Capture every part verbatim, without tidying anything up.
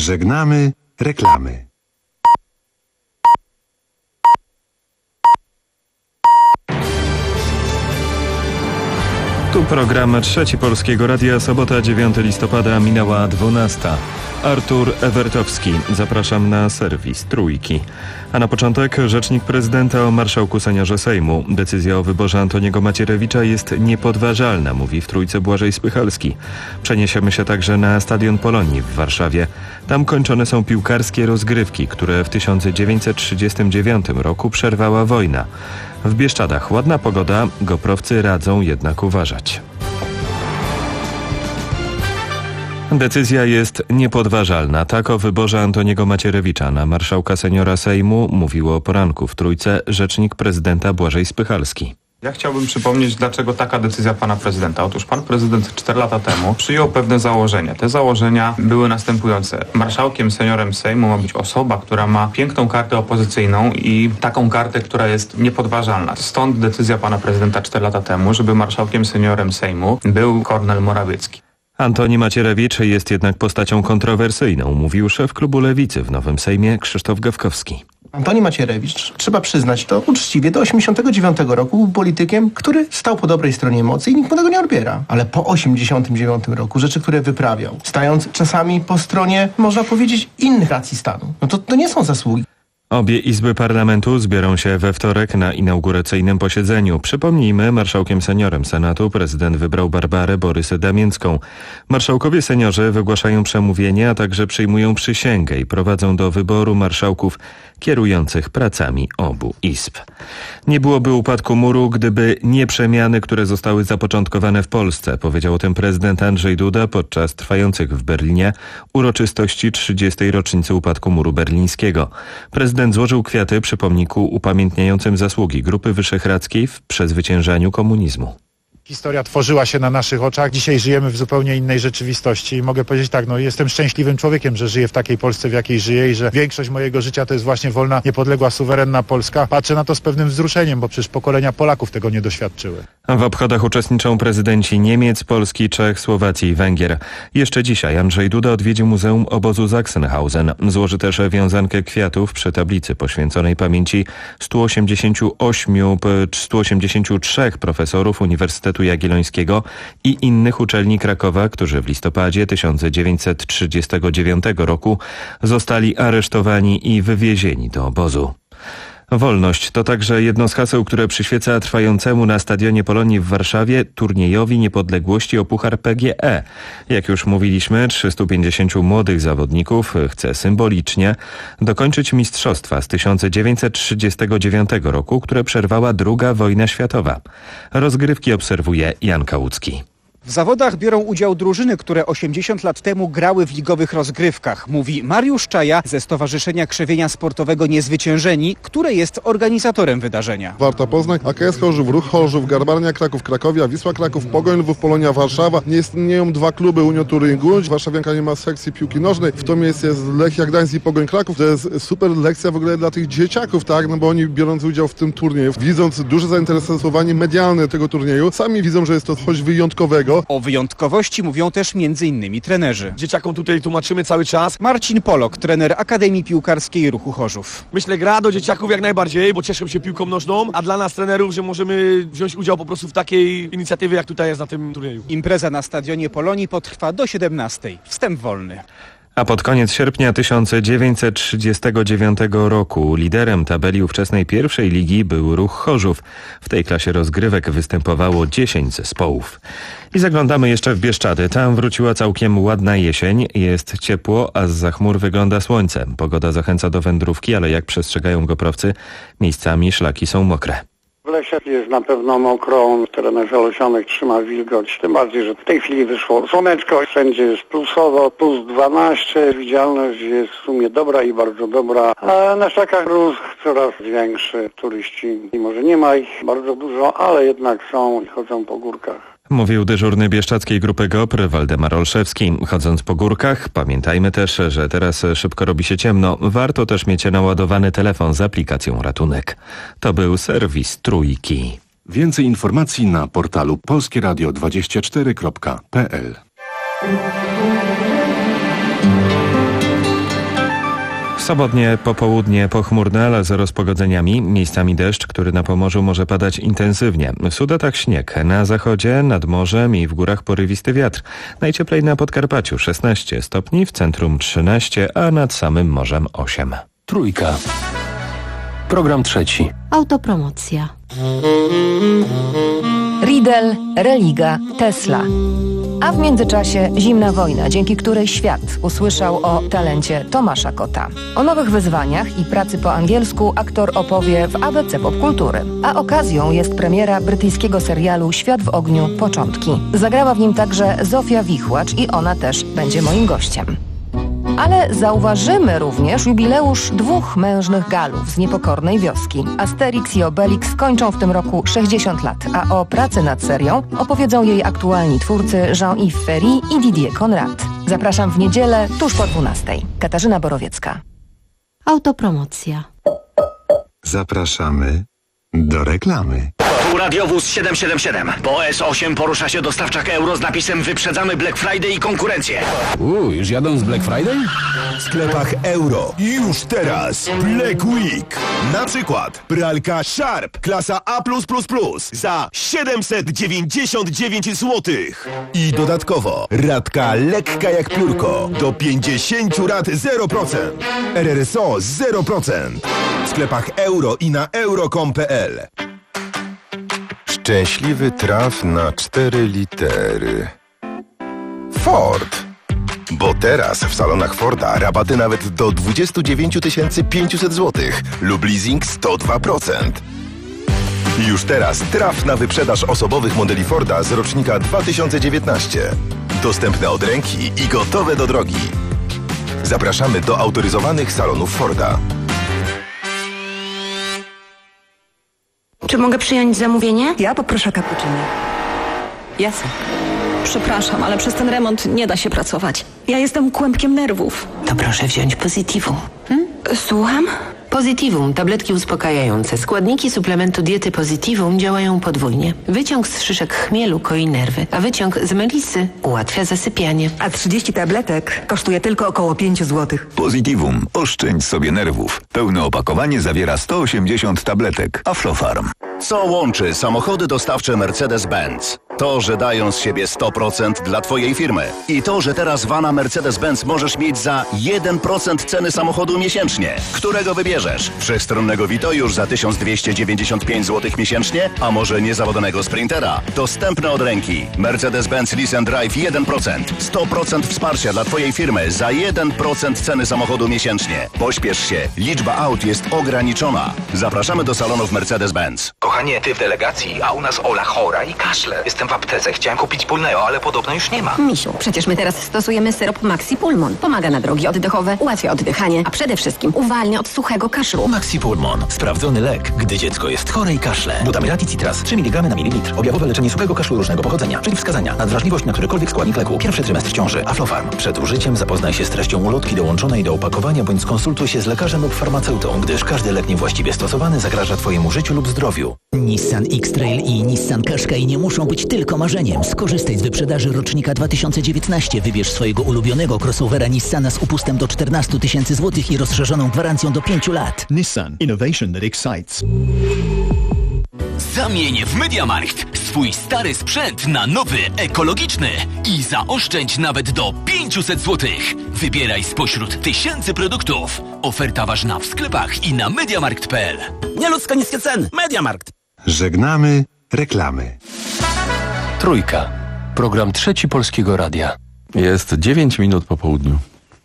Żegnamy reklamy. Tu program Trzeci Polskiego Radia, sobota dziewiątego listopada, minęła dwunasta. Artur Ewertowski, zapraszam na serwis Trójki. A na początek rzecznik prezydenta o marszałku seniorze Sejmu. Decyzja o wyborze Antoniego Macierewicza jest niepodważalna, mówi w Trójce Błażej Spychalski. Przeniesiemy się także na Stadion Polonii w Warszawie. Tam kończone są piłkarskie rozgrywki, które w tysiąc dziewięćset trzydziestym dziewiątym roku przerwała wojna. W Bieszczadach ładna pogoda, goprowcy radzą jednak uważać. Decyzja jest niepodważalna. Tak o wyborze Antoniego Macierewicza na marszałka seniora Sejmu mówił o poranku w Trójce rzecznik prezydenta Błażej Spychalski. Ja chciałbym przypomnieć, dlaczego taka decyzja pana prezydenta. Otóż pan prezydent cztery lata temu przyjął pewne założenia. Te założenia były następujące. Marszałkiem seniorem Sejmu ma być osoba, która ma piękną kartę opozycyjną i taką kartę, która jest niepodważalna. Stąd decyzja pana prezydenta cztery lata temu, żeby marszałkiem seniorem Sejmu był Kornel Morawiecki. Antoni Macierewicz jest jednak postacią kontrowersyjną, mówił szef klubu Lewicy w Nowym Sejmie Krzysztof Gawkowski. Antoni Macierewicz, trzeba przyznać to uczciwie, do osiemdziesiątego dziewiątego roku był politykiem, który stał po dobrej stronie mocy i nikt mu tego nie odbiera. Ale po osiemdziesiątym dziewiątym roku rzeczy, które wyprawiał, stając czasami po stronie, można powiedzieć, innych racji stanu, no to, to nie są zasługi. Obie izby parlamentu zbiorą się we wtorek na inauguracyjnym posiedzeniu. Przypomnijmy, marszałkiem seniorem Senatu prezydent wybrał Barbarę Borysę-Damięcką. Marszałkowie seniorzy wygłaszają przemówienie, a także przyjmują przysięgę i prowadzą do wyboru marszałków kierujących pracami obu izb. Nie byłoby upadku muru, gdyby nie przemiany, które zostały zapoczątkowane w Polsce, powiedział o tym prezydent Andrzej Duda podczas trwających w Berlinie uroczystości trzydziestej rocznicy upadku muru berlińskiego. Prezydent złożył kwiaty przy pomniku upamiętniającym zasługi Grupy Wyszehradzkiej w przezwyciężaniu komunizmu. Historia tworzyła się na naszych oczach. Dzisiaj żyjemy w zupełnie innej rzeczywistości i mogę powiedzieć tak, no jestem szczęśliwym człowiekiem, że żyję w takiej Polsce, w jakiej żyję i że większość mojego życia to jest właśnie wolna, niepodległa, suwerenna Polska. Patrzę na to z pewnym wzruszeniem, bo przecież pokolenia Polaków tego nie doświadczyły. W obchodach uczestniczą prezydenci Niemiec, Polski, Czech, Słowacji i Węgier. Jeszcze dzisiaj Andrzej Duda odwiedzi Muzeum Obozu Sachsenhausen. Złoży też wiązankę kwiatów przy tablicy poświęconej pamięci stu osiemdziesięciu ośmiu, stu osiemdziesięciu trzech profesorów Uniwersytetu Jagiellońskiego i innych uczelni Krakowa, którzy w listopadzie tysiąc dziewięćset trzydziestego dziewiątego roku zostali aresztowani i wywiezieni do obozu. Wolność to także jedno z haseł, które przyświeca trwającemu na Stadionie Polonii w Warszawie turniejowi niepodległości o Puchar P G E. Jak już mówiliśmy, trzystu pięćdziesięciu młodych zawodników chce symbolicznie dokończyć mistrzostwa z tysiąc dziewięćset trzydziestego dziewiątego roku, które przerwała druga wojna światowa. Rozgrywki obserwuje Jan Kałucki. W zawodach biorą udział drużyny, które osiemdziesiąt lat temu grały w ligowych rozgrywkach, mówi Mariusz Czaja ze Stowarzyszenia Krzewienia Sportowego Niezwyciężeni, które jest organizatorem wydarzenia. Warta Poznań, A K S Chorzów, Ruch Chorzów, Garbarnia Kraków, Krakowia, Wisła Kraków, Pogoń Lwów, Polonia Warszawa. Nie istnieją dwa kluby Unioturingu. Warszawianka nie ma sekcji piłki nożnej. W to miejsce jest Lechia Gdańsk i Pogoń Kraków. To jest super lekcja w ogóle dla tych dzieciaków, tak? No bo oni biorąc udział w tym turnieju, widząc duże zainteresowanie medialne tego turnieju, sami widzą, że jest to coś wyjątkowego. O wyjątkowości mówią też między innymi trenerzy. Dzieciakom tutaj tłumaczymy cały czas. Marcin Polok, trener Akademii Piłkarskiej Ruchu Chorzów. Myślę, gra do dzieciaków jak najbardziej, bo cieszą się piłką nożną, a dla nas trenerów, że możemy wziąć udział po prostu w takiej inicjatywie, jak tutaj jest na tym turnieju. Impreza na Stadionie Polonii potrwa do siedemnastej. Wstęp wolny. A pod koniec sierpnia tysiąc dziewięćset trzydziestego dziewiątego roku liderem tabeli ówczesnej pierwszej ligi był Ruch Chorzów. W tej klasie rozgrywek występowało dziesięć zespołów. I zaglądamy jeszcze w Bieszczady. Tam wróciła całkiem ładna jesień. Jest ciepło, a zza chmur wygląda słońce. Pogoda zachęca do wędrówki, ale jak przestrzegają goprowcy, miejscami szlaki są mokre. W lesie jest na pewno mokro, w terenach zalesianych trzyma wilgoć, tym bardziej, że w tej chwili wyszło słoneczko, wszędzie jest plusowo, plus dwanaście, widzialność jest w sumie dobra i bardzo dobra, a na szlakach ruch coraz większy, turyści, mimo że nie ma ich bardzo dużo, ale jednak są i chodzą po górkach. Mówił dyżurny bieszczadzkiej grupy GOPR Waldemar Olszewski. Chodząc po górkach, pamiętajmy też, że teraz szybko robi się ciemno. Warto też mieć naładowany telefon z aplikacją Ratunek. To był serwis Trójki. Więcej informacji na portalu polskie radio dwadzieścia cztery kropka p l. Sobotnie popołudnie pochmurne, ale z rozpogodzeniami. Miejscami deszcz, który na Pomorzu może padać intensywnie. W Sudetach śnieg. Na zachodzie, nad morzem i w górach porywisty wiatr. Najcieplej na Podkarpaciu szesnaście stopni, w centrum trzynaście, a nad samym morzem osiem. Trójka. Program trzeci. Autopromocja. Riedel, Religa, Tesla. A w międzyczasie zimna wojna, dzięki której świat usłyszał o talencie Tomasza Kota. O nowych wyzwaniach i pracy po angielsku aktor opowie w A B C Popkultury. A okazją jest premiera brytyjskiego serialu Świat w ogniu – Początki. Zagrała w nim także Zofia Wichłacz i ona też będzie moim gościem. Ale zauważymy również jubileusz dwóch mężnych Galów z niepokornej wioski. Asterix i Obelix kończą w tym roku sześćdziesiąt lat, a o pracy nad serią opowiedzą jej aktualni twórcy Jean-Yves Ferry i Didier Conrad. Zapraszam w niedzielę tuż po dwunastej. Katarzyna Borowiecka. Autopromocja. Zapraszamy do reklamy. Tu radiowóz siedem siedem siedem. Po S osiem porusza się dostawczak euro z napisem Wyprzedzamy Black Friday i konkurencję. Uuu, już jadą z Black Friday? W sklepach euro. Już teraz Black Week. Na przykład pralka Sharp klasa A plus plus plus za siedemset dziewięćdziesiąt dziewięć złotych. I dodatkowo radka lekka jak piórko do pięćdziesiąt rat zero procent. R R S O zero procent. W sklepach euro i na euro kropka com kropka p l. Szczęśliwy traf na cztery litery. Ford. Bo teraz w salonach Forda rabaty nawet do dwadzieścia dziewięć tysięcy pięćset złotych lub leasing sto dwa procent. Już teraz traf na wyprzedaż osobowych modeli Forda z rocznika dwa tysiące dziewiętnaście. Dostępne od ręki i gotowe do drogi. Zapraszamy do autoryzowanych salonów Forda. Czy mogę przyjąć zamówienie? Ja poproszę cappuccino. Jasne. Przepraszam, ale przez ten remont nie da się pracować. Ja jestem kłębkiem nerwów. To proszę wziąć Positivum. Hmm? Słucham? Positivum, tabletki uspokajające. Składniki suplementu diety Positivum działają podwójnie. Wyciąg z szyszek chmielu koi nerwy, a wyciąg z melisy ułatwia zasypianie. A trzydzieści tabletek kosztuje tylko około pięć złotych. Positivum. Oszczędź sobie nerwów. Pełne opakowanie zawiera sto osiemdziesiąt tabletek. Aflofarm. Co łączy samochody dostawcze Mercedes-Benz? To, że dają z siebie sto procent dla Twojej firmy. I to, że teraz vana Mercedes-Benz możesz mieć za jeden procent ceny samochodu miesięcznie. Którego wybierzesz? Wszechstronnego Vito już za tysiąc dwieście dziewięćdziesiąt pięć złotych miesięcznie? A może niezawodnego Sprintera? Dostępne od ręki. Mercedes-Benz Lease and Drive jeden procent. sto procent wsparcia dla Twojej firmy za jeden procent ceny samochodu miesięcznie. Pośpiesz się. Liczba aut jest ograniczona. Zapraszamy do salonów Mercedes-Benz. Kochanie, ty w delegacji, a u nas Ola chora i kaszle. Jestem w aptece, chciałem kupić Pulneo, ale podobno już nie ma. Misiu, przecież my teraz stosujemy syrop Maxi Pulmon. Pomaga na drogi oddechowe, ułatwia oddychanie, a przede wszystkim uwalnia od suchego kaszlu. Maxi Pulmon. Sprawdzony lek, gdy dziecko jest chore i kaszle. Butamyrat Citras, trzy miligramy na mililitr. Objawowe leczenie suchego kaszlu różnego pochodzenia. Przeciwwskazania. Nadwrażliwość na którykolwiek składnik leku. Pierwszy trymestr ciąży. Aflofarm. Przed użyciem zapoznaj się z treścią ulotki dołączonej do opakowania, bądź skonsultuj się z lekarzem lub farmaceutą, gdyż każdy lek niewłaściwie stosowany zagraża Twojemu życiu lub zdrowiu. Nissan X-Trail i Nissan Qashqai nie muszą być tylko marzeniem. Skorzystaj z wyprzedaży rocznika dwa tysiące dziewiętnaście. Wybierz swojego ulubionego crossovera Nissana z upustem do czternaście tysięcy złotych i rozszerzoną gwarancją do pięciu lat. Nissan. Innovation that excites. Zamień w MediaMarkt swój stary sprzęt na nowy, ekologiczny i zaoszczędź nawet do pięćset złotych. Wybieraj spośród tysięcy produktów. Oferta ważna w sklepach i na mediamarkt kropka p l. Nieludzko niskie ceny. MediaMarkt. Żegnamy reklamy. Trójka. Program trzeci Polskiego Radia. Jest dziewięć minut po południu.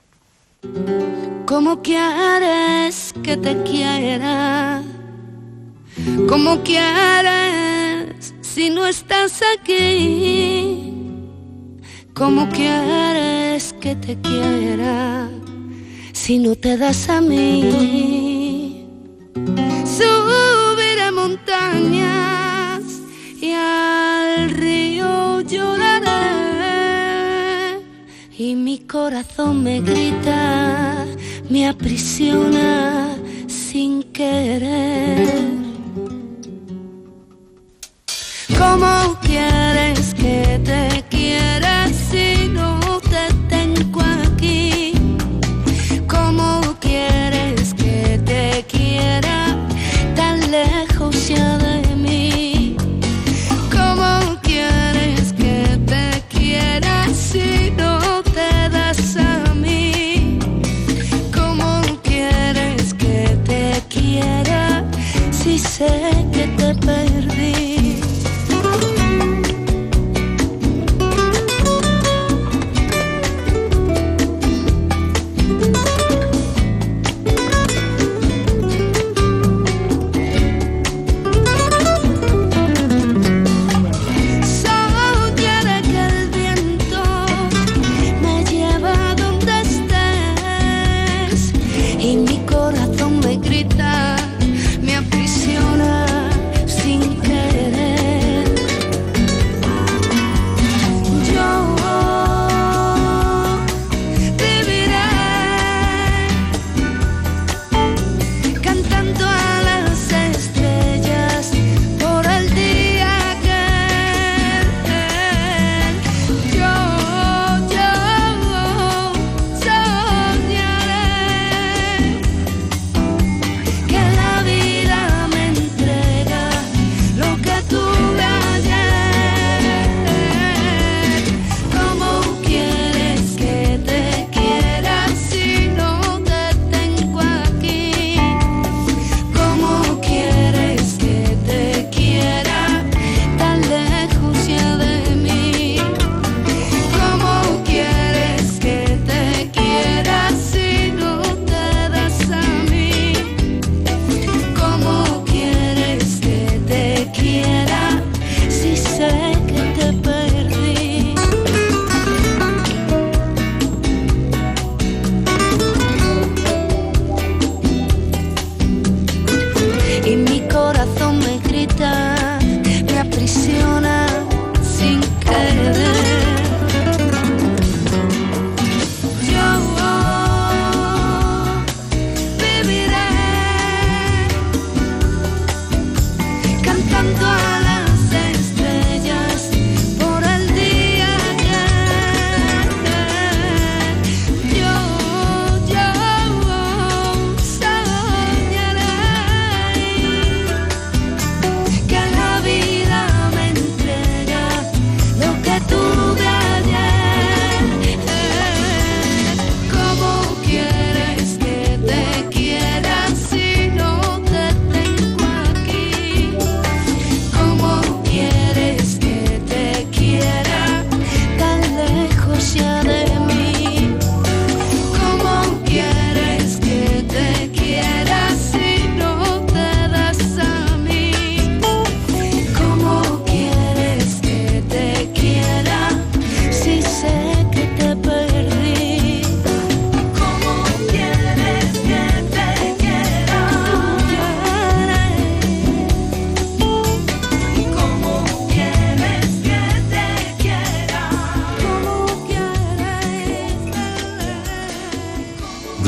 Como quieres que te quiera? Como quieres si no estás aquí? Como quieres que te quiera si no te das a mí? Subiré montañas y al río lloraré y mi corazón me grita, me aprisiona sin querer. ¿Cómo quieres que te quiera si no te tengo aquí? ¿Cómo quieres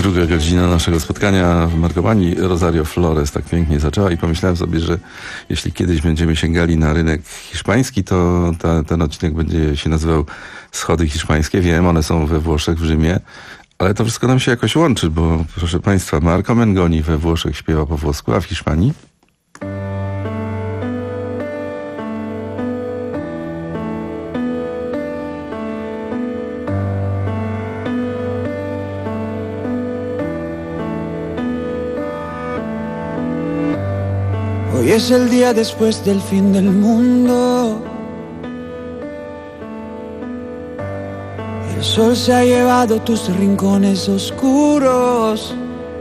Druga godzina naszego spotkania w Markowani. Rosario Flores tak pięknie zaczęła i pomyślałem sobie, że jeśli kiedyś będziemy sięgali na rynek hiszpański, to ta, ten odcinek będzie się nazywał Schody hiszpańskie. Wiem, one są we Włoszech, w Rzymie, ale to wszystko nam się jakoś łączy, bo proszę Państwa, Marco Mengoni we Włoszech śpiewa po włosku, a w Hiszpanii? Hoy es el día después del fin del mundo. El sol se ha llevado tus rincones oscuros,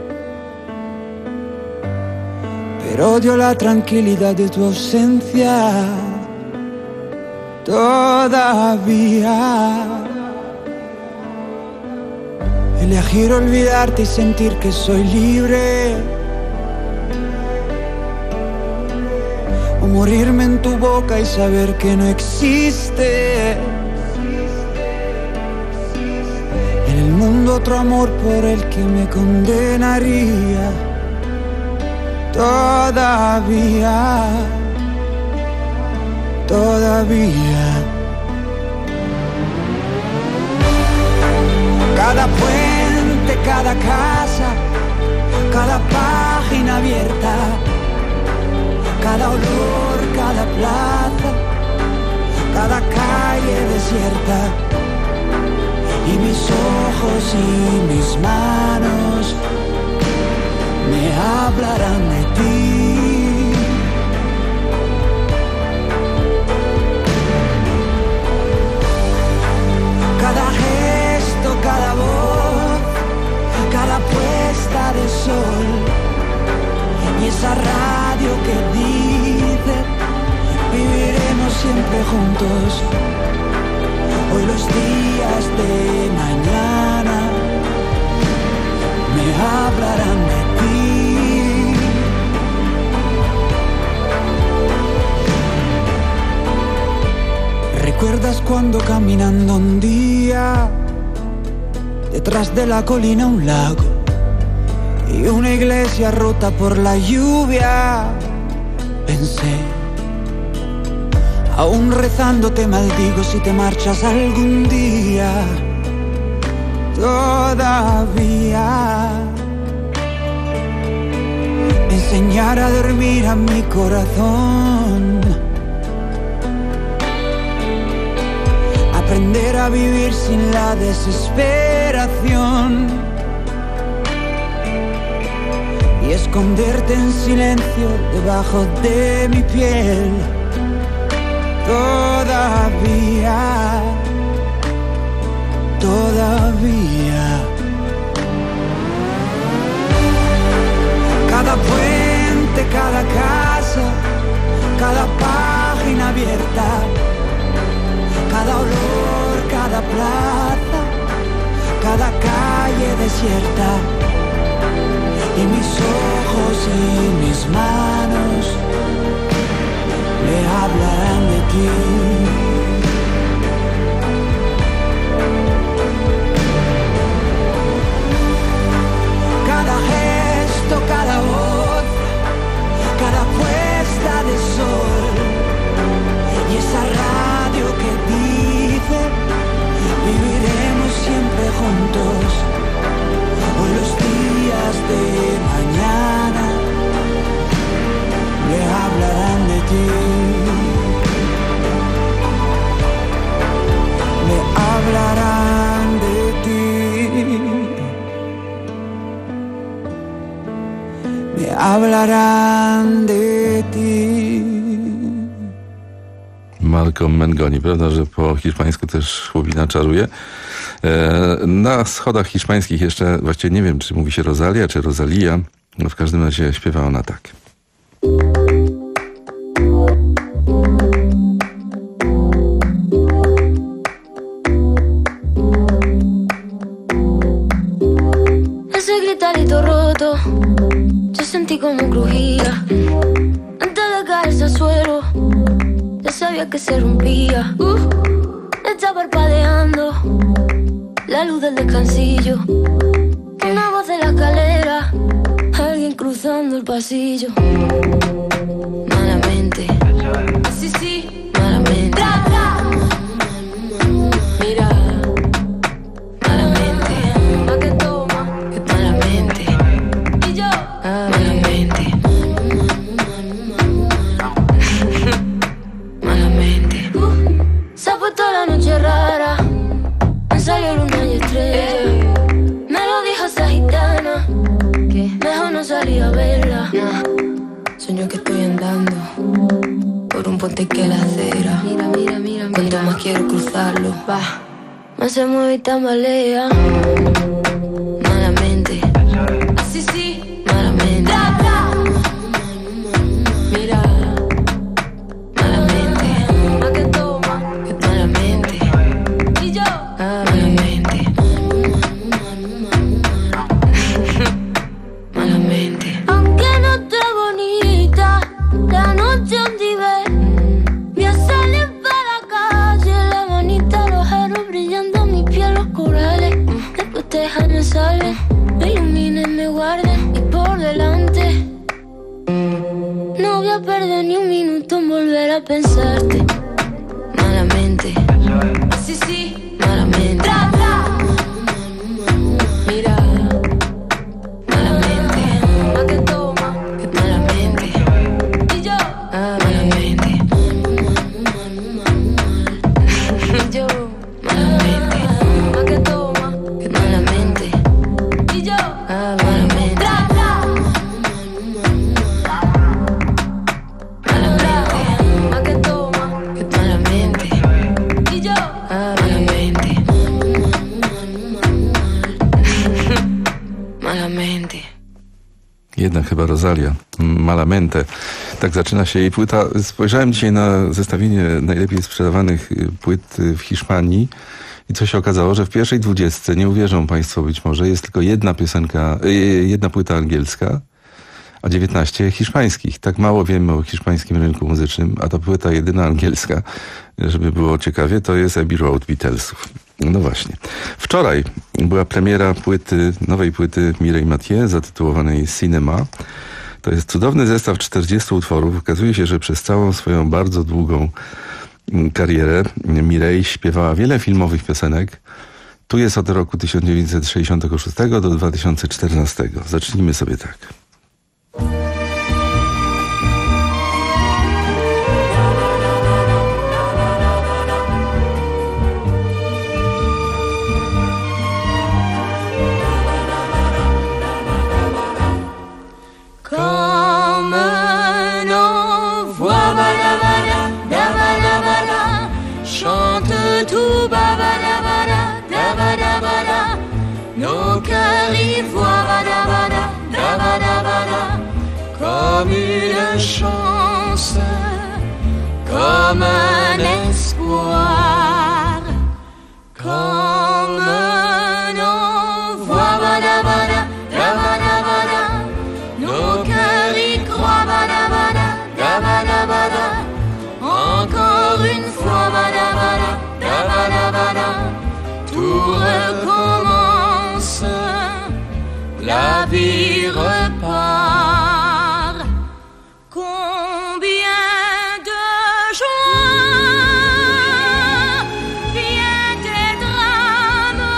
pero odio la tranquilidad de tu ausencia todavía. Elegir olvidarte y sentir que soy libre, o morirme en tu boca y saber que no existe en el mundo otro amor por el que me condenaría todavía, todavía. Cada puente, cada casa, cada página abierta, cada olor, cada plaza, cada calle desierta, y mis ojos y mis manos me hablarán de ti. Cada gesto, cada voz, cada puesta de sol, y esa radio que dice viviremos siempre juntos. Hoy los días de mañana me hablarán de ti. ¿Recuerdas cuando caminando un día detrás de la colina un lago y una iglesia rota por la lluvia? Pensé, aún rezando te maldigo si te marchas algún día. Todavía enseñar a dormir a mi corazón, aprender a vivir sin la desesperación y esconderte en silencio debajo de mi piel. Todavía, todavía. Cada puente, cada casa, cada página abierta, cada olor, cada plaza, cada calle desierta, y mis ojos y mis manos me hablarán de ti. Cada gesto, cada voz, cada puesta de sol, y esa radio que dice viviremos siempre juntos. Hoy los días de mañana me hablarán de ti. Me hablarán de ti. Me hablarán de ti. Marco Mengoni, prawda, że po hiszpańsku też chłopina czaruje. E, na schodach hiszpańskich jeszcze, właściwie nie wiem, czy mówi się Rosalia, czy Rosalia. No w każdym razie śpiewa ona tak. Ese gritarito roto, yo sentí como crujía. Antes de caerse al suelo, ya sabía que se rompía. Uh, está parpadeando la luz del descansillo. Una voz de la escalera, alguien cruzando el pasillo. Malamente, sí, sí, malamente. Tra, tra. Mira, malamente, pa' que toma, malamente. Y yo, malamente. Malamente. Uh, se ha puesto la noche rara, me salió luna y estrella. Me lo dijo esa gitana, que mejor no salía a verla. Nah. Sueño que estoy andando por un puente que la acera. Mira, mira, mira, mira. Cuanto más quiero cruzarlo, va, más se mueve y tambalea. Malamente, así sí, malamente. Bla, bla. Mira, malamente, pa' que toma, que malamente. Y yo, malamente. Malamente. Aunque no esté bonita, la noche donde ve, voy a salir para la calle, la manita, los aros brillando, mi piel, los corales. Después te dejan me salen, me iluminen, me guarden y por delante. No voy a perder ni un minuto en volver a pensarte. Malamente, así sí, malamente. Tra, tra. Mira, malamente, pa' que toma, que malamente. Y yo, malamente. Y yo, malamente, pa' que toma, que malamente. Y yo, malamente. Tra, tra. Malamente, pa' que toma, que malamente. Y yo, malamente. Malamente. Jednak chyba Rosalia, Malamente. Tak zaczyna się jej płyta. Spojrzałem dzisiaj na zestawienie najlepiej sprzedawanych płyt w Hiszpanii i co się okazało, że w pierwszej dwudziestce, nie uwierzą Państwo być może, jest tylko jedna piosenka, jedna płyta angielska, a dziewiętnaście hiszpańskich. Tak mało wiemy o hiszpańskim rynku muzycznym, a ta płyta jedyna angielska, żeby było ciekawie, to jest Abbey Road Beatlesów. No właśnie. Wczoraj była premiera płyty, nowej płyty Mireille Mathieu, zatytułowanej Cinema. To jest cudowny zestaw czterdziestu utworów. Okazuje się, że przez całą swoją bardzo długą karierę Mireille śpiewała wiele filmowych piosenek. Tu jest od roku tysiąc dziewięćset sześćdziesiątego szóstego do dwa tysiące czternastego. Zacznijmy sobie tak. Comme un envoi, balabala, dabalabala, chante tout, babalabala, dabadabala, nos cœurs y voient, badabada, dabadabada, comme une chance, comme un espoir, comme un envoi, badabada, dabadabada. Nos cœurs y croient, badabada, dabadabada. Encore une fois, badabada, dabadabada. Tout recommence, la vie repart. Combien de joie, bien des drames,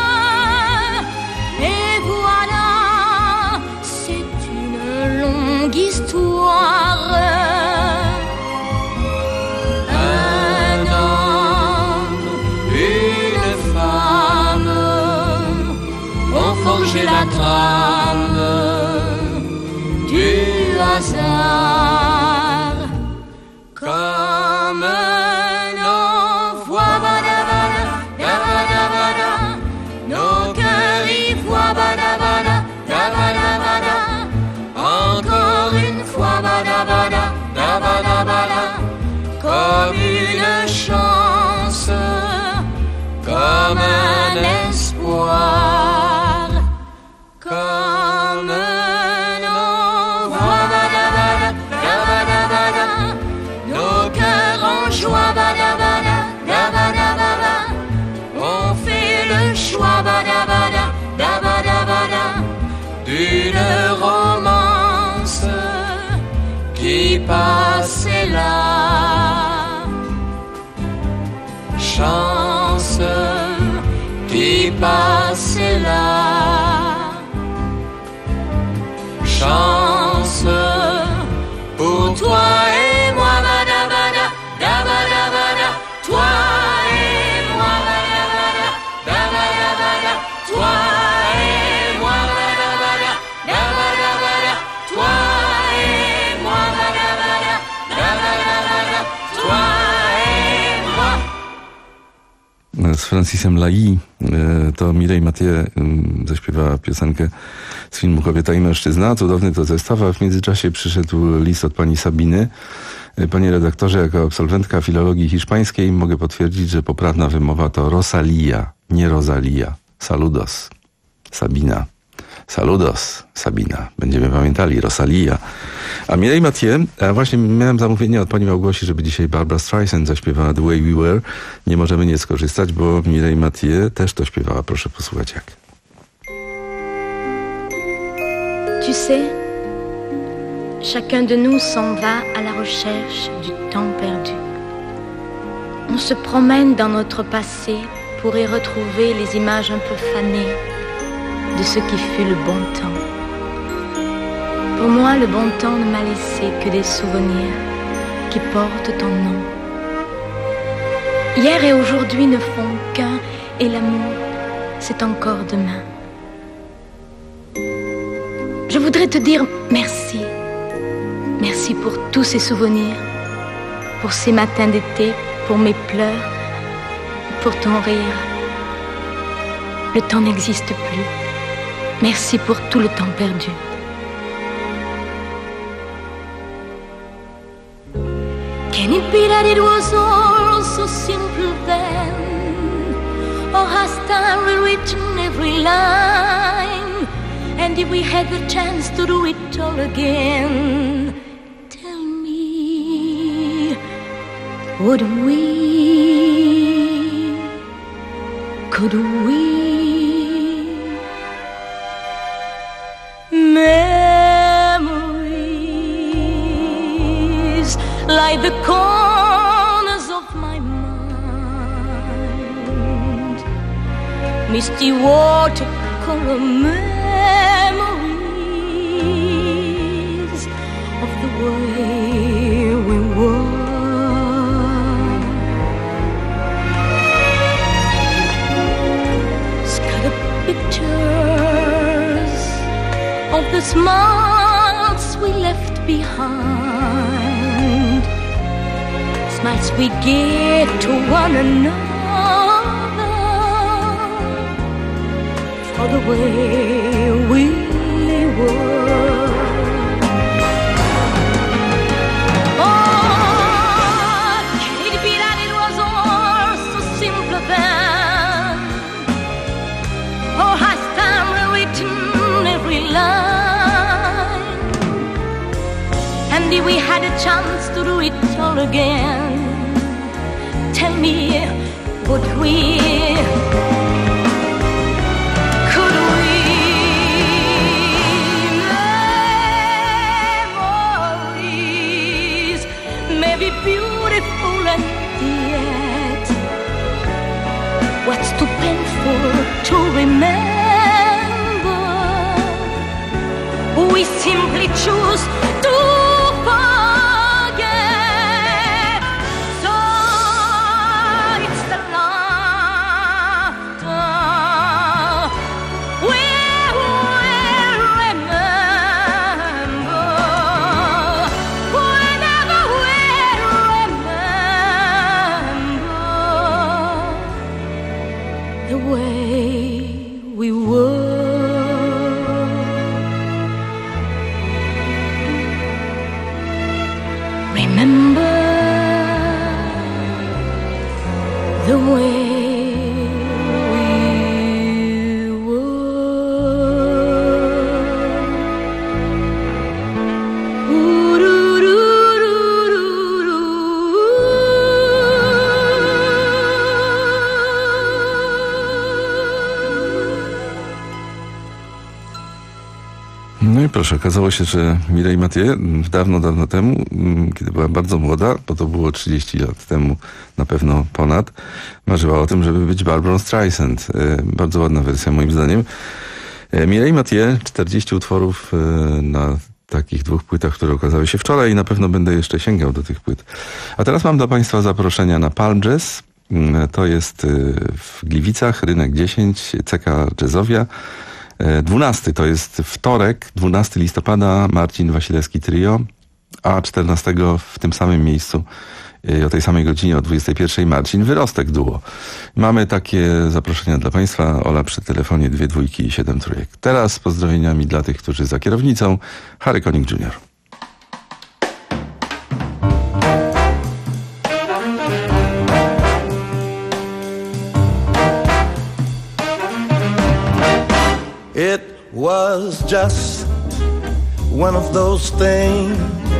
et voilà, c'est une longue histoire. Un homme, une femme ont forgé la trame du hasard. Comme un envoi, badabada, dabadabada, nos cœurs y voient, badabada, dabadabada. Encore une fois, badabada, dabadabada, comme une chance, comme un espoir, comme un envoi, badabada, qui passait là. Chance pour toi et moi, bada bada, da bada bada, toi et moi, bada bada, da bada bada, toi et moi, bada bada, da bada bada, toi et moi, bada bada, da bada bada, toi et moi. Z Francisem Lai to Mireille Mathieu zaśpiewała piosenkę z filmu Kobieta i mężczyzna. Cudowny to zestaw, a w międzyczasie przyszedł list od pani Sabiny. Panie redaktorze, jako absolwentka filologii hiszpańskiej mogę potwierdzić, że poprawna wymowa to Rosalía, nie Rosalia. Saludos, Sabina. Saludos, Sabina. Będziemy pamiętali, Rosalía. A Mireille Mathieu, a właśnie miałem zamówienie od pani Małgosi, żeby dzisiaj Barbra Streisand zaśpiewała The Way We Were. Nie możemy nie skorzystać, bo Mireille Mathieu też to śpiewała. Proszę posłuchać jak. Tu sais, chacun de nous s'en va à la recherche du temps perdu. On se promène dans notre passé pour y retrouver les images un peu fanées de ce qui fut le bon temps. Pour moi, le bon temps ne m'a laissé que des souvenirs qui portent ton nom. Hier et aujourd'hui ne font qu'un, et l'amour, c'est encore demain. Je voudrais te dire merci. Merci pour tous ces souvenirs, pour ces matins d'été, pour mes pleurs, pour ton rire. Le temps n'existe plus. Merci pour tout le temps perdu. Can it be that it was all so simple then? Or has time rewritten every line? And if we had the chance to do it all again, tell me, would we, could we? Memories like the corners of my mind, misty watercolor memories of the way we were. Scattered pictures of the smiles we left behind, smiles we gave to one another for the way we were. Oh, can it be that it was all so simple then? Or has time rewritten every line? And if we had a chance to do it all again, tell me, would we, could we? Memories may be beautiful and yet what's too painful to remember? We simply choose to forget. So it's the laughter we will remember. Whenever we remember the way we were. Remember the way we No i proszę, okazało się, że Mireille Mathieu dawno, dawno temu, kiedy była bardzo młoda, bo to było trzydzieści lat temu, na pewno ponad, marzyła o tym, żeby być Barbarą Streisand. Bardzo ładna wersja moim zdaniem. Mireille Mathieu, czterdzieści utworów na takich dwóch płytach, które okazały się wczoraj i na pewno będę jeszcze sięgał do tych płyt. A teraz mam dla Państwa zaproszenia na Palm Jazz. To jest w Gliwicach, Rynek dziesięć, C K Jazzowia. dwunasty to jest wtorek, dwunastego listopada, Marcin Wasilewski Trio, a czternastego w tym samym miejscu o tej samej godzinie o dwudziestej pierwszej Marcin Wyrostek Duo. Mamy takie zaproszenia dla Państwa. Ola przy telefonie, dwie dwójki i siedem trójek. Teraz z pozdrowieniami dla tych, którzy za kierownicą. Harry Connick junior It was just one of those things,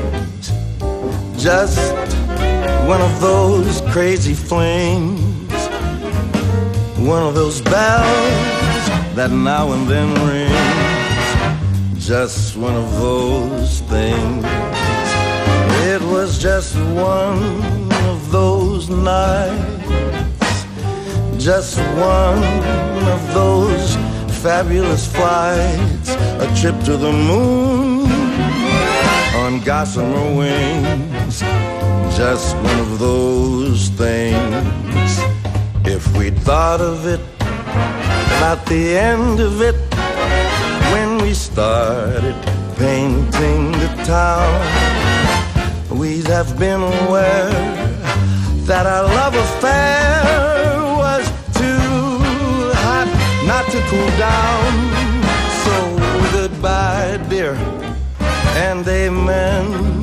just one of those crazy flings, one of those bells that now and then rings, just one of those things. It was just one of those nights, just one of those fabulous flights, a trip to the moon on gossamer wings, just one of those things. If we'd thought of it about the end of it when we started painting the town, we'd have been aware that our love affair was too hot not to cool down. So goodbye, dear, and amen.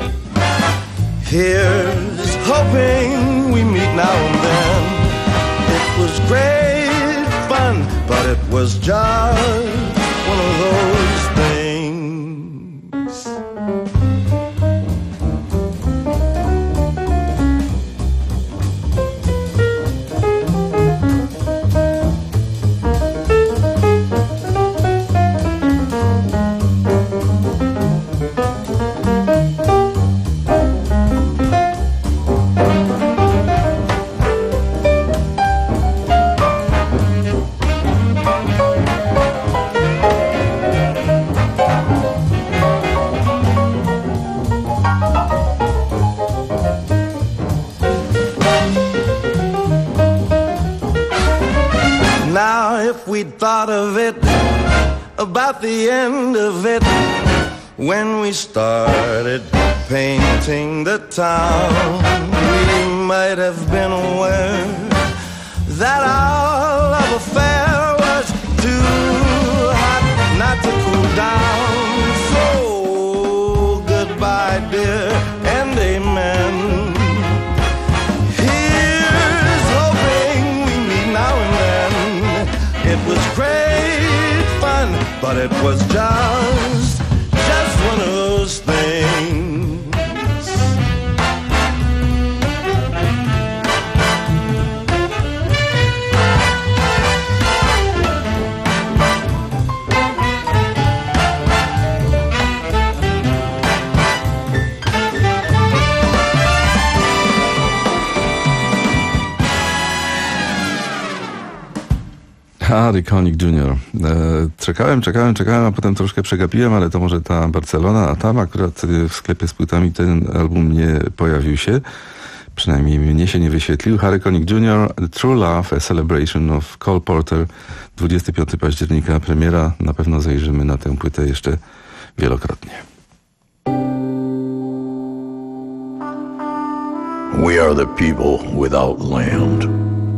Here's hoping we meet now and then. It was great fun, but it was just one of those things. We'd thought of it about the end of it when we started painting the town. We might have been aware that our love affair was too hot not to cool down. So goodbye, dear, and amen. Here's hoping we meet now and then. It was great fun, but it was just, just one of those things. Harry Connick junior E, czekałem, czekałem, czekałem, a potem troszkę przegapiłem, ale to może ta Barcelona, a tam akurat w sklepie z płytami ten album nie pojawił się. Przynajmniej mnie się nie wyświetlił. Harry Connick junior True Love, A Celebration of Cole Porter, dwudziestego piątego października premiera. Na pewno zajrzymy na tę płytę jeszcze wielokrotnie. We are the people without land.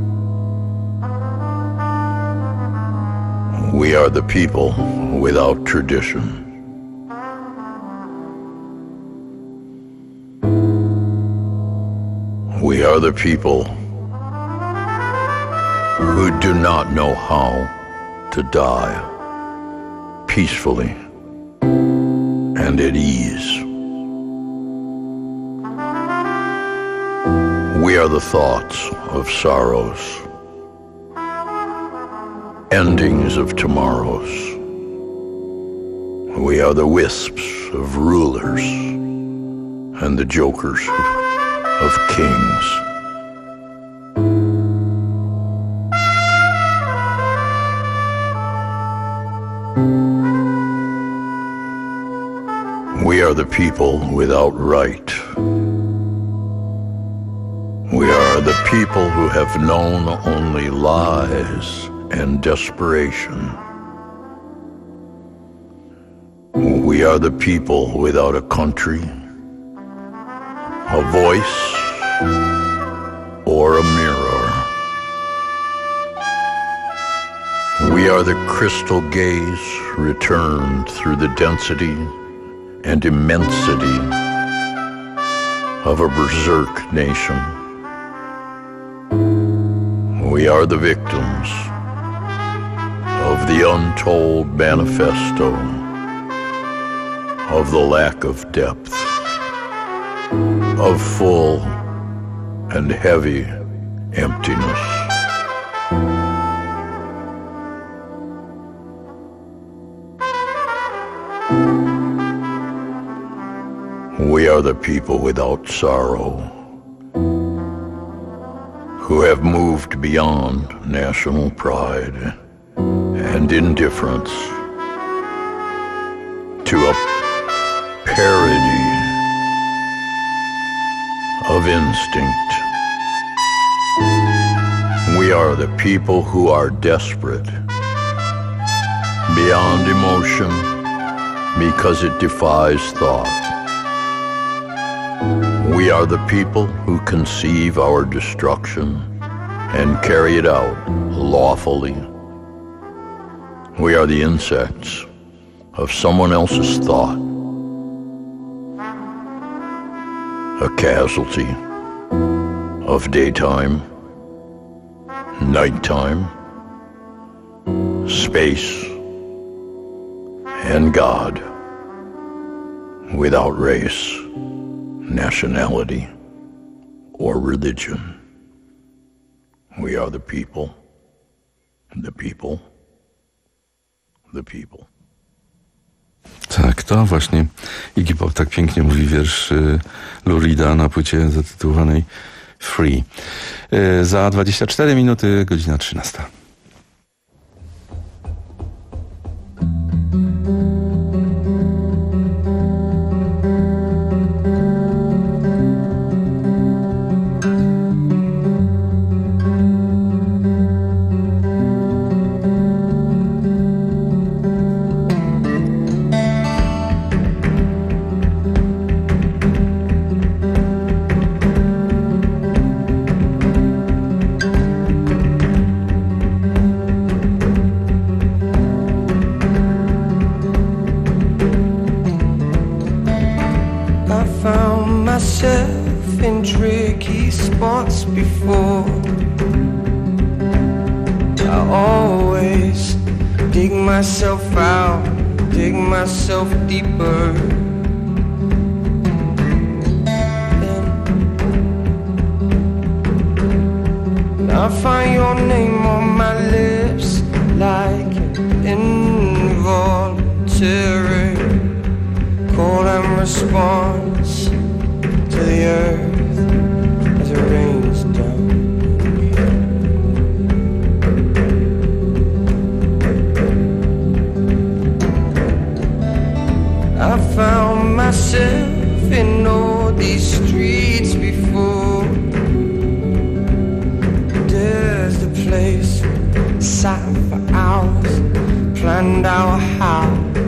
We are the people without tradition. We are the people who do not know how to die peacefully and at ease. We are the thoughts of sorrows, endings of tomorrows, We are the wisps of rulers and the jokers of kings. We are the people without right. We are the people who have known only lies and desperation. We are the people without a country, a voice, or a mirror. We are the crystal gaze returned through the density and immensity of a berserk nation. We are the victims of the untold manifesto of the lack of depth, of full and heavy emptiness. We are the people without sorrow, who have moved beyond national pride and indifference to a parody of instinct. We are the people who are desperate beyond emotion because it defies thought. We are the people who conceive our destruction and carry it out lawfully. We are the insects of someone else's thought, a casualty of daytime, nighttime, space, and God, without race, nationality, or religion. We are the people, the people, the people. Tak, to właśnie Iggy Pop tak pięknie mówi wiersz Lou Reeda na płycie zatytułowanej Free. Za dwadzieścia cztery minuty, godzina trzynasta. Myself out, dig myself deeper. And I find your name on my lips like an involuntary call and response to the earth as it rains down. I found myself in all these streets before. There's the place, sat for hours, planned our house.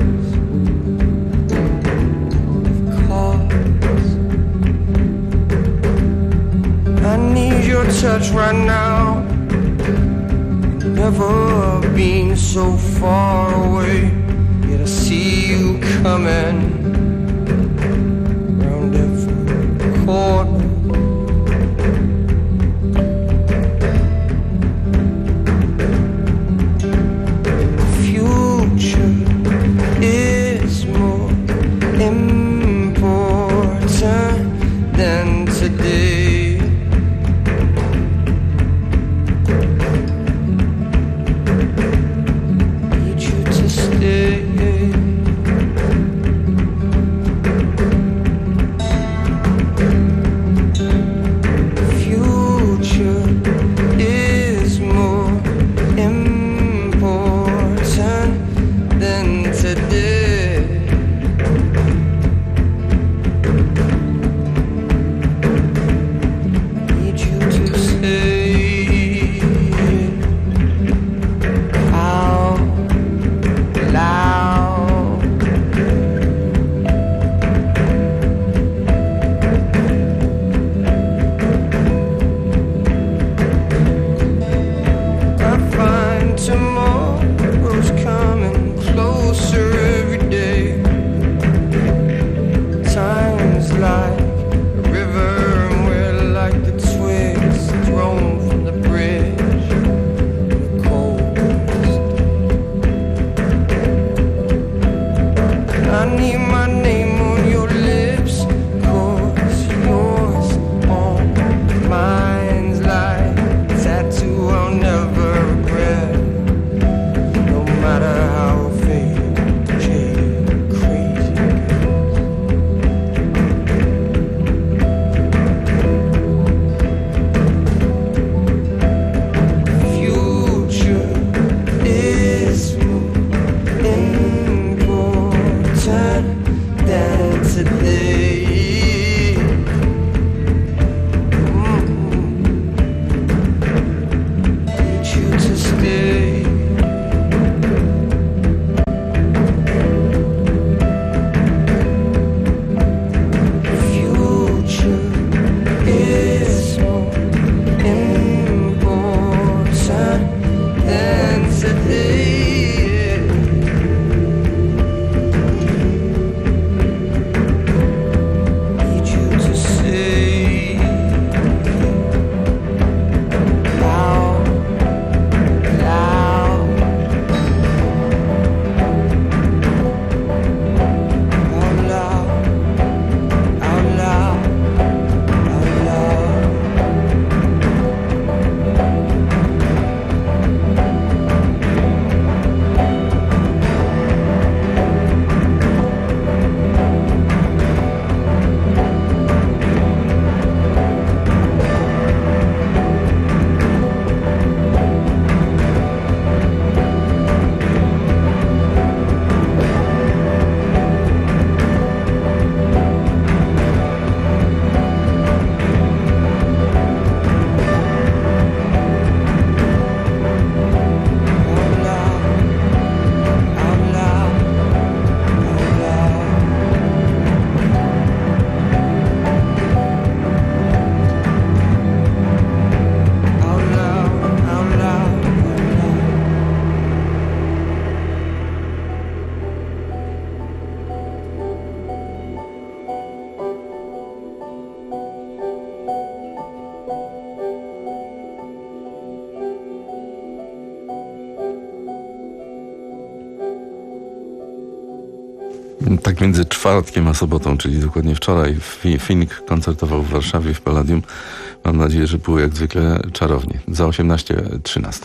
Of course, I need your touch right now. Never been so far away. Yet I see you coming round every corner. The future is more important than today. Need you to stay. stay. Future is more important than today. Need you to say loud, loud, out loud, out loud, out loud. Tak między czwartkiem a sobotą, czyli dokładnie wczoraj, Fink koncertował w Warszawie w Palladium. Mam nadzieję, że było jak zwykle czarownie. Za osiemnaście trzynaście.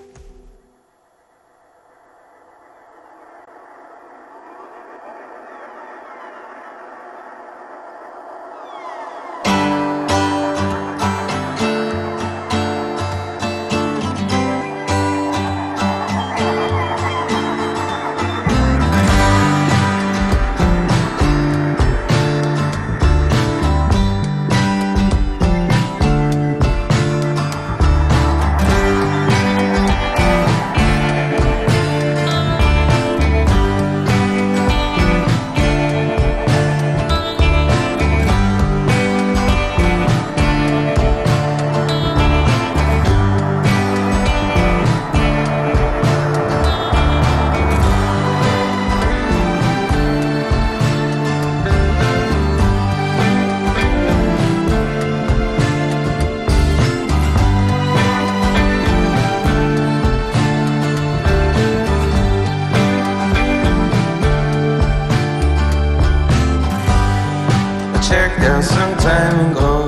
Checked out some time ago,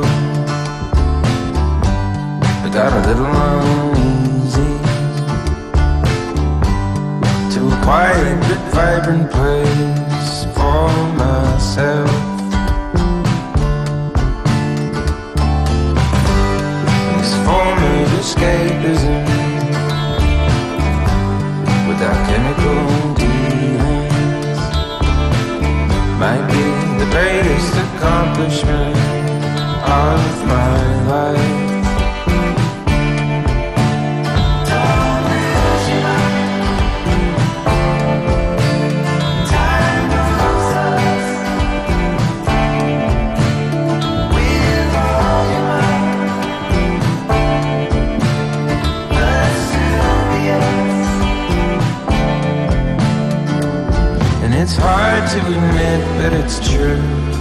I got a little uneasy to a quiet but vibrant place for myself. This form of escapism without chemical dealings might be the greatest accomplishment of my life. It's hard to admit, but it's true.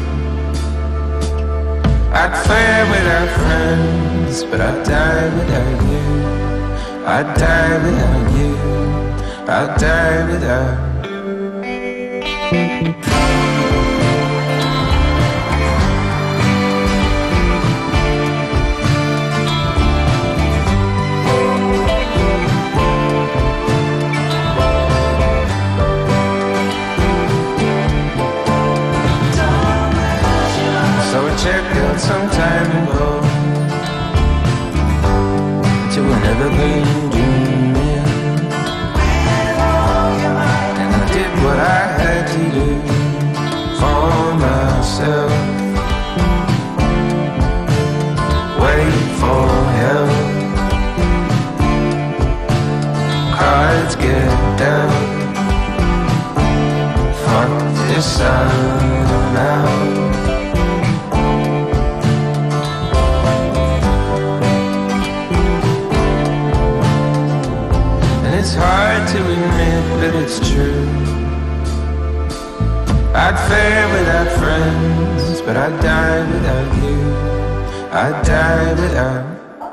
I'd fare without friends, but I'd die without you. I'd die without you. I'd die without. Checked out some time ago to an evergreen dreaming, and I did what I had to do. let's get down. Fuck the sun out. It's hard to admit, but it's true. I'd fare without friends, but I'd die without you. I'd die without.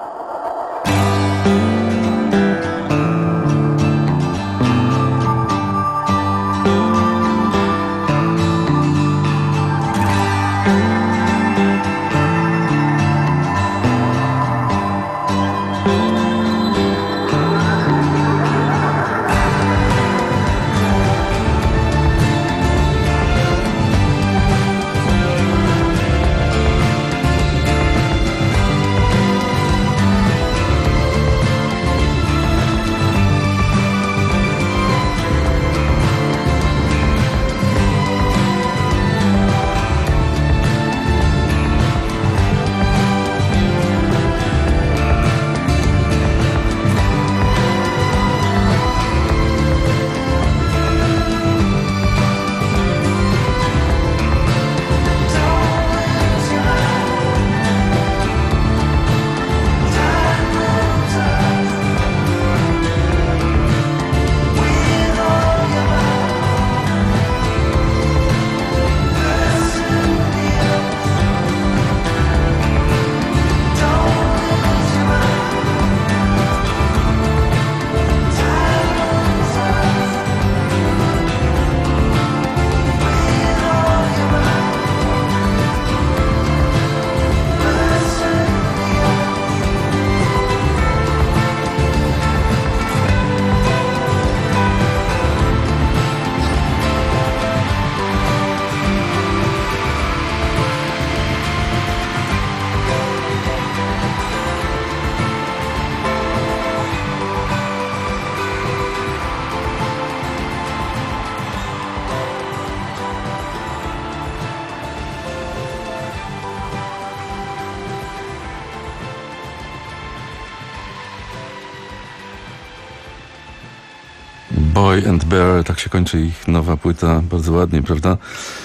Boy and Bear, tak się kończy ich nowa płyta, bardzo ładnie, prawda?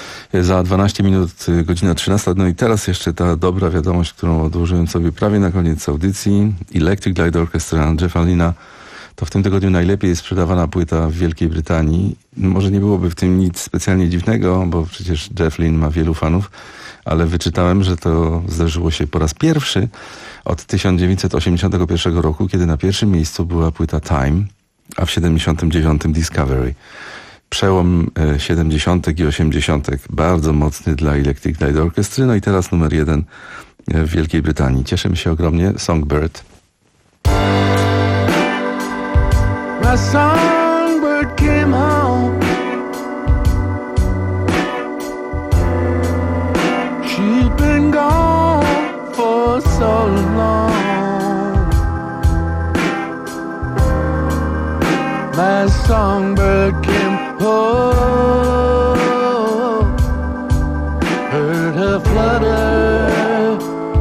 Za dwanaście minut, godzina trzynasta. No i teraz jeszcze ta dobra wiadomość, którą odłożyłem sobie prawie na koniec audycji. Electric Light Orchestra Jeffa Lynna to w tym tygodniu najlepiej sprzedawana płyta w Wielkiej Brytanii. Może nie byłoby w tym nic specjalnie dziwnego, bo przecież Jeff Lynne ma wielu fanów, ale wyczytałem, że to zdarzyło się po raz pierwszy od tysiąc dziewięćset osiemdziesiątego pierwszego roku, kiedy na pierwszym miejscu była płyta Time, a w siedemdziesiątym dziewiątym Discovery. Przełom siedemdziesiątek i osiemdziesiątek bardzo mocny dla Electric Light Orchestra. No i teraz numer jeden w Wielkiej Brytanii. Cieszymy się ogromnie. Songbird. My songbird came home. She'd been gone for so long. My songbird came home. Heard her flutter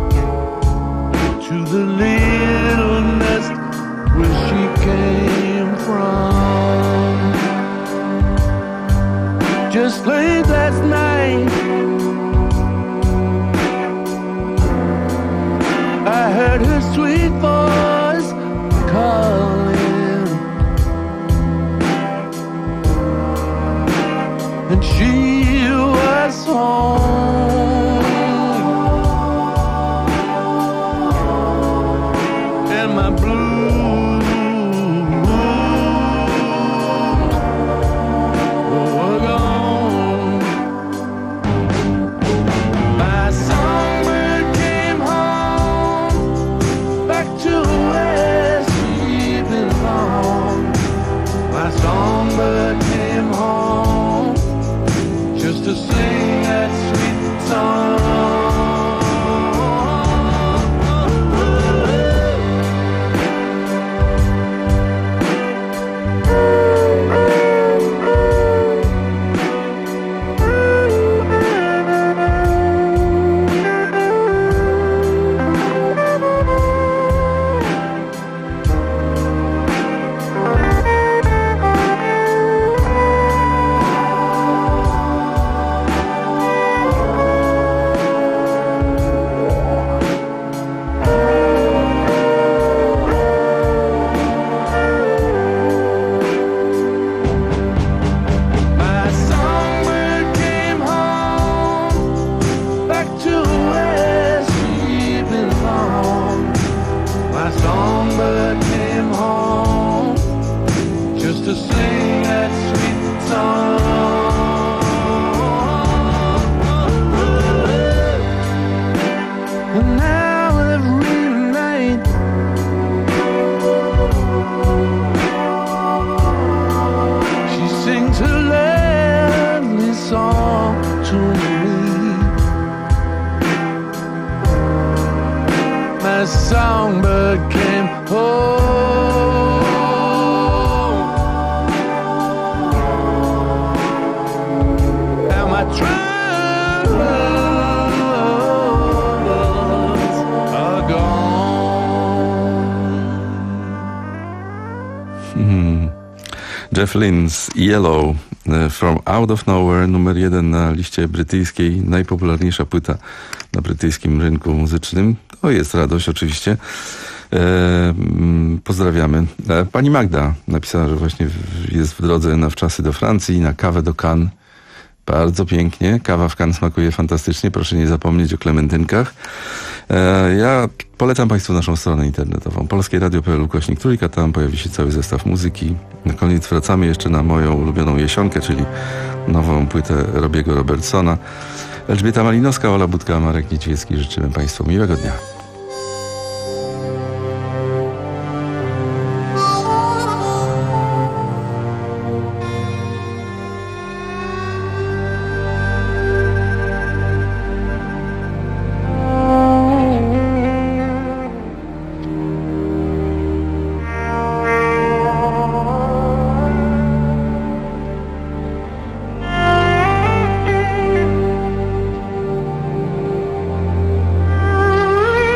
to the little nest where she came from. Just late last night I heard her sweet voice calling, and she was home. And my blues were gone. My songbird came home, back to where she belonged. My songbird came home just to sing that sweet to sing that sweet song. And now every night she sings her lovely song to me. My songbird came home. And my troubles are gone. Hmm. Jeff Lynne's Yellow from Out of Nowhere, numer jeden na liście brytyjskiej, najpopularniejsza płyta na brytyjskim rynku muzycznym. To jest radość oczywiście. E, pozdrawiamy. E, pani Magda napisała, że właśnie jest w drodze na wczasy do Francji, na kawę do Cannes. Bardzo pięknie. Kawa w Cannes smakuje fantastycznie. Proszę nie zapomnieć o klementynkach. E, ja polecam Państwu naszą stronę internetową polskie radio kropka p l ukośnik trójka. Tam pojawi się cały zestaw muzyki. Na koniec wracamy jeszcze na moją ulubioną Jesionkę, czyli nową płytę Robiego Robertsona. Elżbieta Malinowska, Ola Budka, Marek Niedźwiecki. Życzymy Państwu miłego dnia. Thank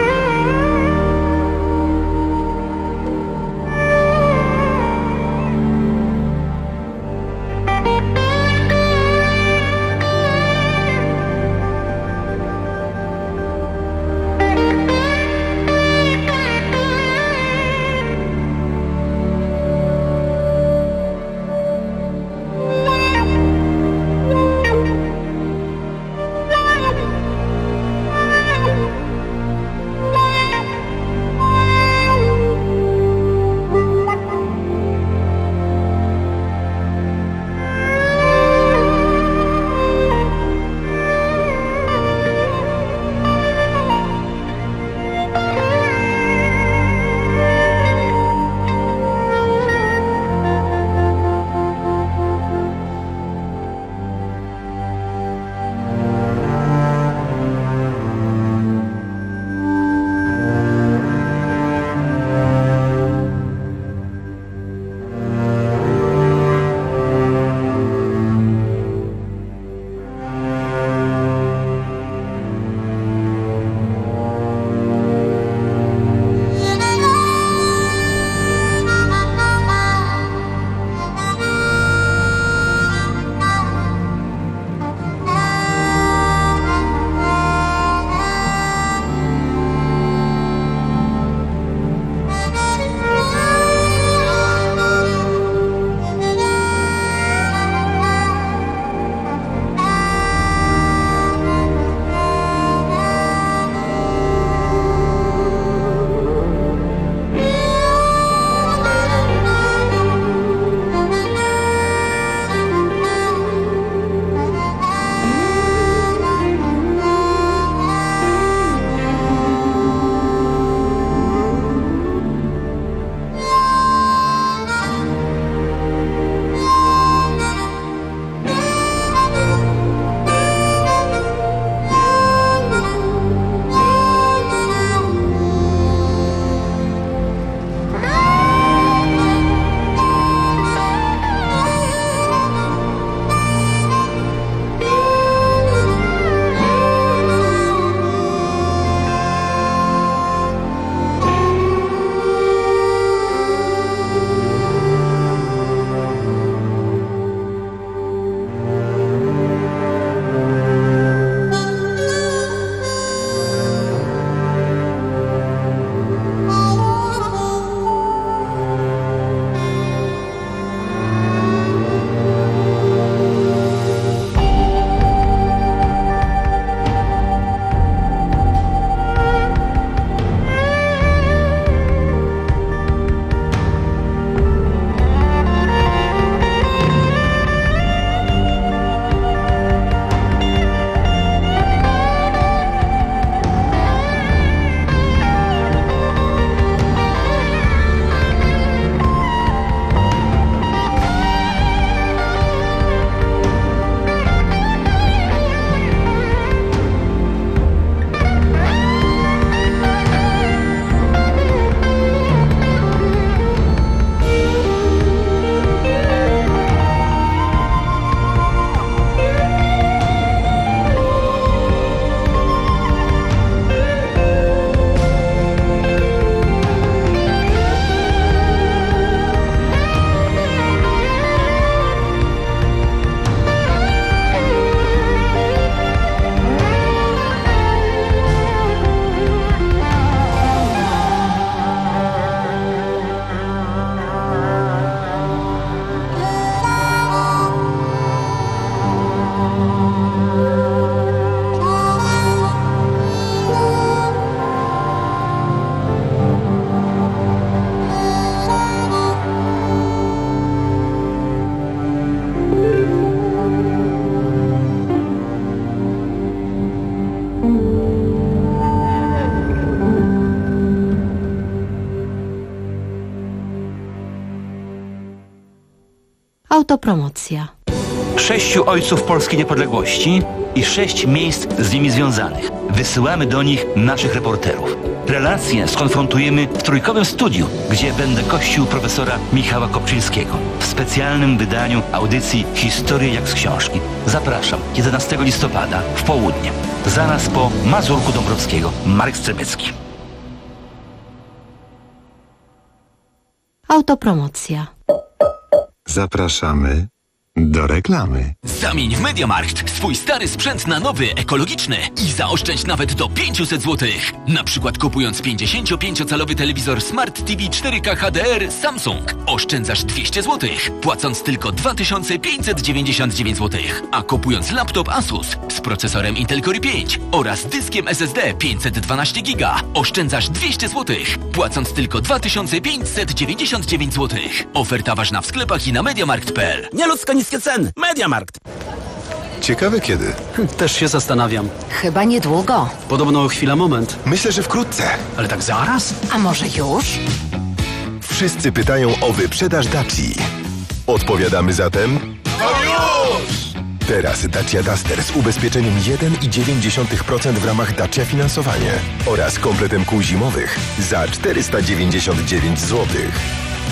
Autopromocja. Sześciu ojców polskiej niepodległości i sześć miejsc z nimi związanych. Wysyłamy do nich naszych reporterów. Relacje skonfrontujemy w trójkowym studiu, gdzie będę gościł profesora Michała Kopczyńskiego w specjalnym wydaniu audycji Historie jak z książki. Zapraszam jedenastego listopada w południe. Zaraz po Mazurku Dąbrowskiego. Marek Strzebecki. Autopromocja. Zapraszamy do reklamy. Zamień w MediaMarkt swój stary sprzęt na nowy, ekologiczny i zaoszczędź nawet do pięćset złotych. Na przykład kupując pięćdziesięciopięciocalowy telewizor Smart T V cztery K H D R Samsung oszczędzasz dwieście złotych, płacąc tylko dwa tysiące pięćset dziewięćdziesiąt dziewięć złotych. A kupując laptop Asus z procesorem Intel Core i pięć oraz dyskiem S S D pięćset dwanaście giga oszczędzasz dwieście złotych, płacąc tylko dwa tysiące pięćset dziewięćdziesiąt dziewięć złotych. Oferta ważna w sklepach i na mediamarkt kropka p l. Nieludzko niskie ceny. MediaMarkt. Ciekawe kiedy. Też się zastanawiam. Chyba niedługo. Podobno chwila moment. Myślę, że wkrótce. Ale tak zaraz? A może już? Wszyscy pytają o wyprzedaż Daci. Odpowiadamy zatem... To już! Teraz Dacia Duster z ubezpieczeniem jeden i dziewięć dziesiątych procent w ramach Dacia Finansowanie oraz kompletem kół zimowych za czterysta dziewięćdziesiąt dziewięć złotych.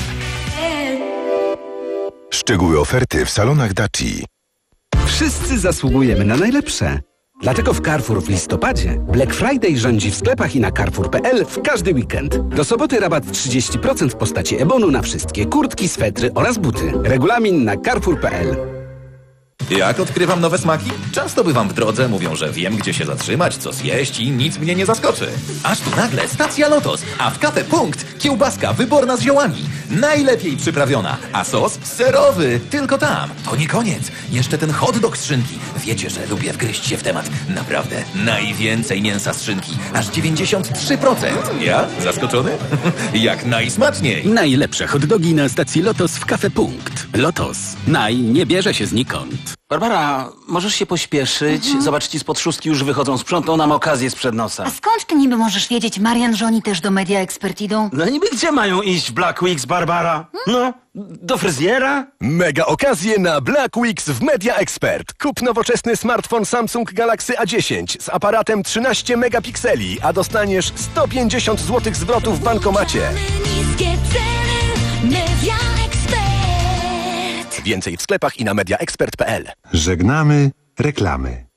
Szczegóły oferty w salonach Daci. Wszyscy zasługujemy na najlepsze. Dlatego w Carrefour w listopadzie Black Friday rządzi w sklepach i na carrefour kropka p l w każdy weekend. Do soboty rabat trzydzieści procent w postaci ebonu na wszystkie kurtki, swetry oraz buty. Regulamin na carrefour kropka p l. Jak odkrywam nowe smaki? Często bywam w drodze, mówią, że wiem, gdzie się zatrzymać, co zjeść i nic mnie nie zaskoczy. Aż tu nagle stacja Lotos, a w Cafe Punkt kiełbaska wyborna z ziołami. Najlepiej przyprawiona, a sos serowy, tylko tam. To nie koniec, jeszcze ten hot dog z szynki. Wiecie, że lubię wgryźć się w temat. Naprawdę, najwięcej mięsa z szynki, aż dziewięćdziesiąt trzy procent. Ja? Zaskoczony? Jak najsmaczniej. Najlepsze hot dogi na stacji Lotos w Cafe Punkt. Lotos. Naj nie bierze się znikąd. Barbara, możesz się pośpieszyć? Mhm. Zobacz, ci spod szóstki już wychodzą. Sprzątną nam okazję sprzed nosa. A skąd ty niby możesz wiedzieć, Marian, że oni też do Media Expert idą? No niby gdzie mają iść w Black Weeks, Barbara? No, do fryzjera? Mega okazje na Black Weeks w Media Expert. Kup nowoczesny smartfon Samsung Galaxy A dziesięć z aparatem trzynaście megapikseli, a dostaniesz sto pięćdziesiąt złotych zwrotu w bankomacie. Niskie ceny, Media Expert. Więcej w sklepach i na media expert kropka p l. Żegnamy reklamy.